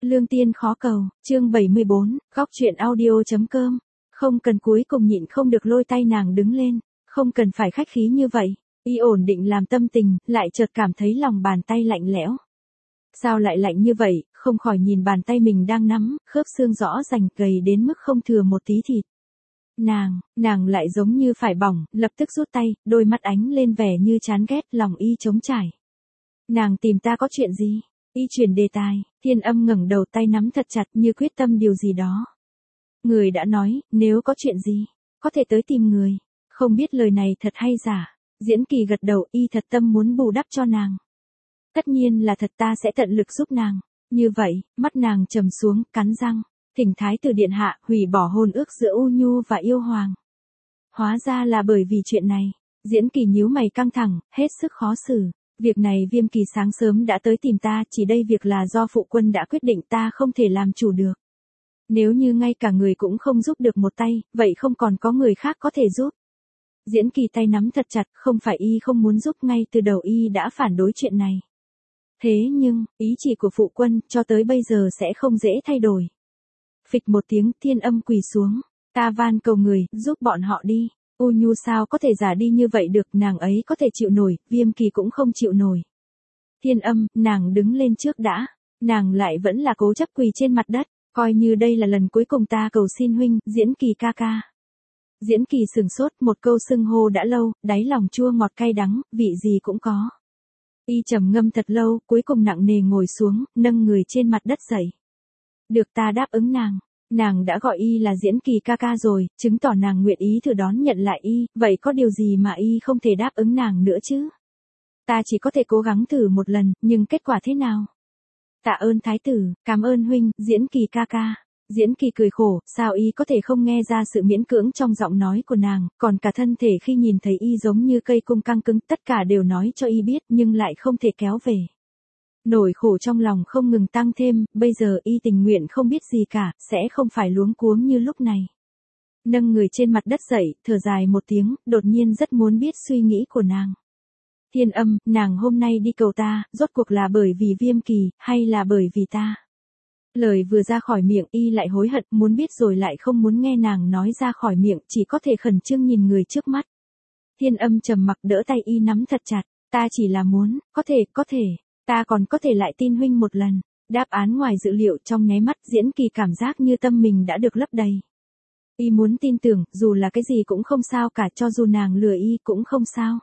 Lương tiên khó cầu, chương 74, góc chuyện audio.com. Không cần cuối cùng nhịn không được lôi tay nàng đứng lên, không cần phải khách khí như vậy. Y ổn định làm tâm tình, lại chợt cảm thấy lòng bàn tay lạnh lẽo. Sao lại lạnh như vậy, không khỏi nhìn bàn tay mình đang nắm, khớp xương rõ rành gầy đến mức không thừa một tí thịt. Nàng lại giống như phải bỏng, lập tức rút tay, đôi mắt ánh lên vẻ như chán ghét, lòng y trống trải. Nàng tìm ta có chuyện gì? Y chuyển đề tài, Thiên Âm ngẩng đầu, tay nắm thật chặt như quyết tâm điều gì đó. Người đã nói, nếu có chuyện gì, có thể tới tìm người. Không biết lời này thật hay giả. Diễn Kỳ gật đầu, y thật tâm muốn bù đắp cho nàng. Tất nhiên là thật, ta sẽ tận lực giúp nàng. Như vậy, mắt nàng trầm xuống, cắn răng. Thỉnh Thái tử điện hạ hủy bỏ hôn ước giữa U Nhu và Yêu Hoàng. Hóa ra là bởi vì chuyện này. Diễn Kỳ nhíu mày căng thẳng, hết sức khó xử. Việc này Viêm Kỳ sáng sớm đã tới tìm ta, chỉ đây việc là do phụ quân đã quyết định, ta không thể làm chủ được. Nếu như ngay cả người cũng không giúp được một tay, vậy không còn có người khác có thể giúp. Diễn Kỳ tay nắm thật chặt, không phải y không muốn giúp, ngay từ đầu y đã phản đối chuyện này. Thế nhưng, ý chỉ của phụ quân, cho tới bây giờ sẽ không dễ thay đổi. Phịch một tiếng, Thiên Âm quỳ xuống. Ta van cầu người, giúp bọn họ đi. U Nhu sao có thể giả đi như vậy được, nàng ấy có thể chịu nổi, Viêm Kỳ cũng không chịu nổi. Thiên Âm, nàng đứng lên trước đã. Nàng lại vẫn là cố chấp quỳ trên mặt đất, coi như đây là lần cuối cùng ta cầu xin huynh, Diễn Kỳ ca ca. Diễn Kỳ sừng sốt, một câu xưng hô đã lâu, đáy lòng chua ngọt cay đắng, vị gì cũng có. Y trầm ngâm thật lâu, cuối cùng nặng nề ngồi xuống, nâng người trên mặt đất dậy. Được, ta đáp ứng nàng. Nàng đã gọi y là Diễn Kỳ ca ca rồi, chứng tỏ nàng nguyện ý thử đón nhận lại y, vậy có điều gì mà y không thể đáp ứng nàng nữa chứ? Ta chỉ có thể cố gắng thử một lần, nhưng kết quả thế nào? Tạ ơn thái tử, cảm ơn huynh, Diễn Kỳ ca ca. Diễn Kỳ cười khổ, sao y có thể không nghe ra sự miễn cưỡng trong giọng nói của nàng, còn cả thân thể khi nhìn thấy y giống như cây cung căng cứng, tất cả đều nói cho y biết nhưng lại không thể kéo về. Nỗi khổ trong lòng không ngừng tăng thêm, bây giờ y tình nguyện không biết gì cả, sẽ không phải luống cuống như lúc này. Nâng người trên mặt đất dậy, thở dài một tiếng, đột nhiên rất muốn biết suy nghĩ của nàng. Thiên Âm, nàng hôm nay đi cầu ta, rốt cuộc là bởi vì Viêm Kỳ, hay là bởi vì ta? Lời vừa ra khỏi miệng y lại hối hận, muốn biết rồi lại không muốn nghe nàng nói ra khỏi miệng, chỉ có thể khẩn trương nhìn người trước mắt. Thiên Âm trầm mặc đỡ tay y nắm thật chặt, ta chỉ là muốn, có thể. Ta còn có thể lại tin huynh một lần. Đáp án ngoài dự liệu, trong nháy mắt Diễn Kỳ cảm giác như tâm mình đã được lấp đầy. Y muốn tin tưởng, dù là cái gì cũng không sao cả, cho dù nàng lừa y cũng không sao.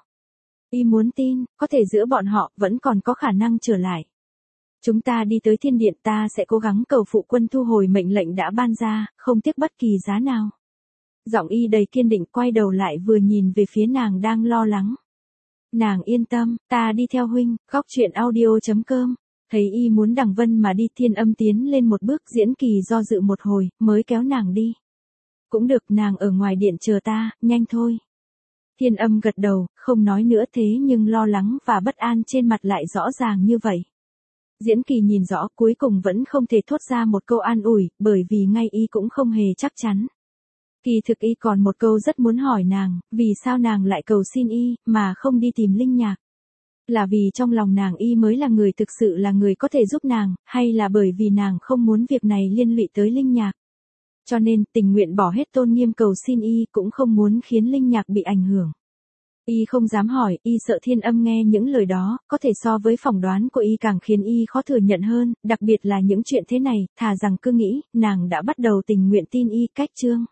Y muốn tin, có thể giữa bọn họ vẫn còn có khả năng trở lại. Chúng ta đi tới thiên điện, ta sẽ cố gắng cầu phụ quân thu hồi mệnh lệnh đã ban ra, không tiếc bất kỳ giá nào. Giọng y đầy kiên định, quay đầu lại vừa nhìn về phía nàng đang lo lắng. Nàng yên tâm, ta đi theo huynh, góc chuyện audio.com. Thấy y muốn đằng vân mà đi, Thiên Âm tiến lên một bước, Diễn Kỳ do dự một hồi, mới kéo nàng đi. Cũng được, nàng ở ngoài điện chờ ta, nhanh thôi. Thiên Âm gật đầu, không nói nữa, thế nhưng lo lắng và bất an trên mặt lại rõ ràng như vậy. Diễn Kỳ nhìn rõ, cuối cùng vẫn không thể thốt ra một câu an ủi, bởi vì ngay y cũng không hề chắc chắn. Kỳ thực y còn một câu rất muốn hỏi nàng, vì sao nàng lại cầu xin y, mà không đi tìm Linh Nhạc? Là vì trong lòng nàng y mới là người thực sự là người có thể giúp nàng, hay là bởi vì nàng không muốn việc này liên lụy tới Linh Nhạc? Cho nên, tình nguyện bỏ hết tôn nghiêm cầu xin y, cũng không muốn khiến Linh Nhạc bị ảnh hưởng. Y không dám hỏi, y sợ Thiên Âm nghe những lời đó, có thể so với phỏng đoán của y càng khiến y khó thừa nhận hơn, đặc biệt là những chuyện thế này, thà rằng cứ nghĩ, nàng đã bắt đầu tình nguyện tin y, cách chương.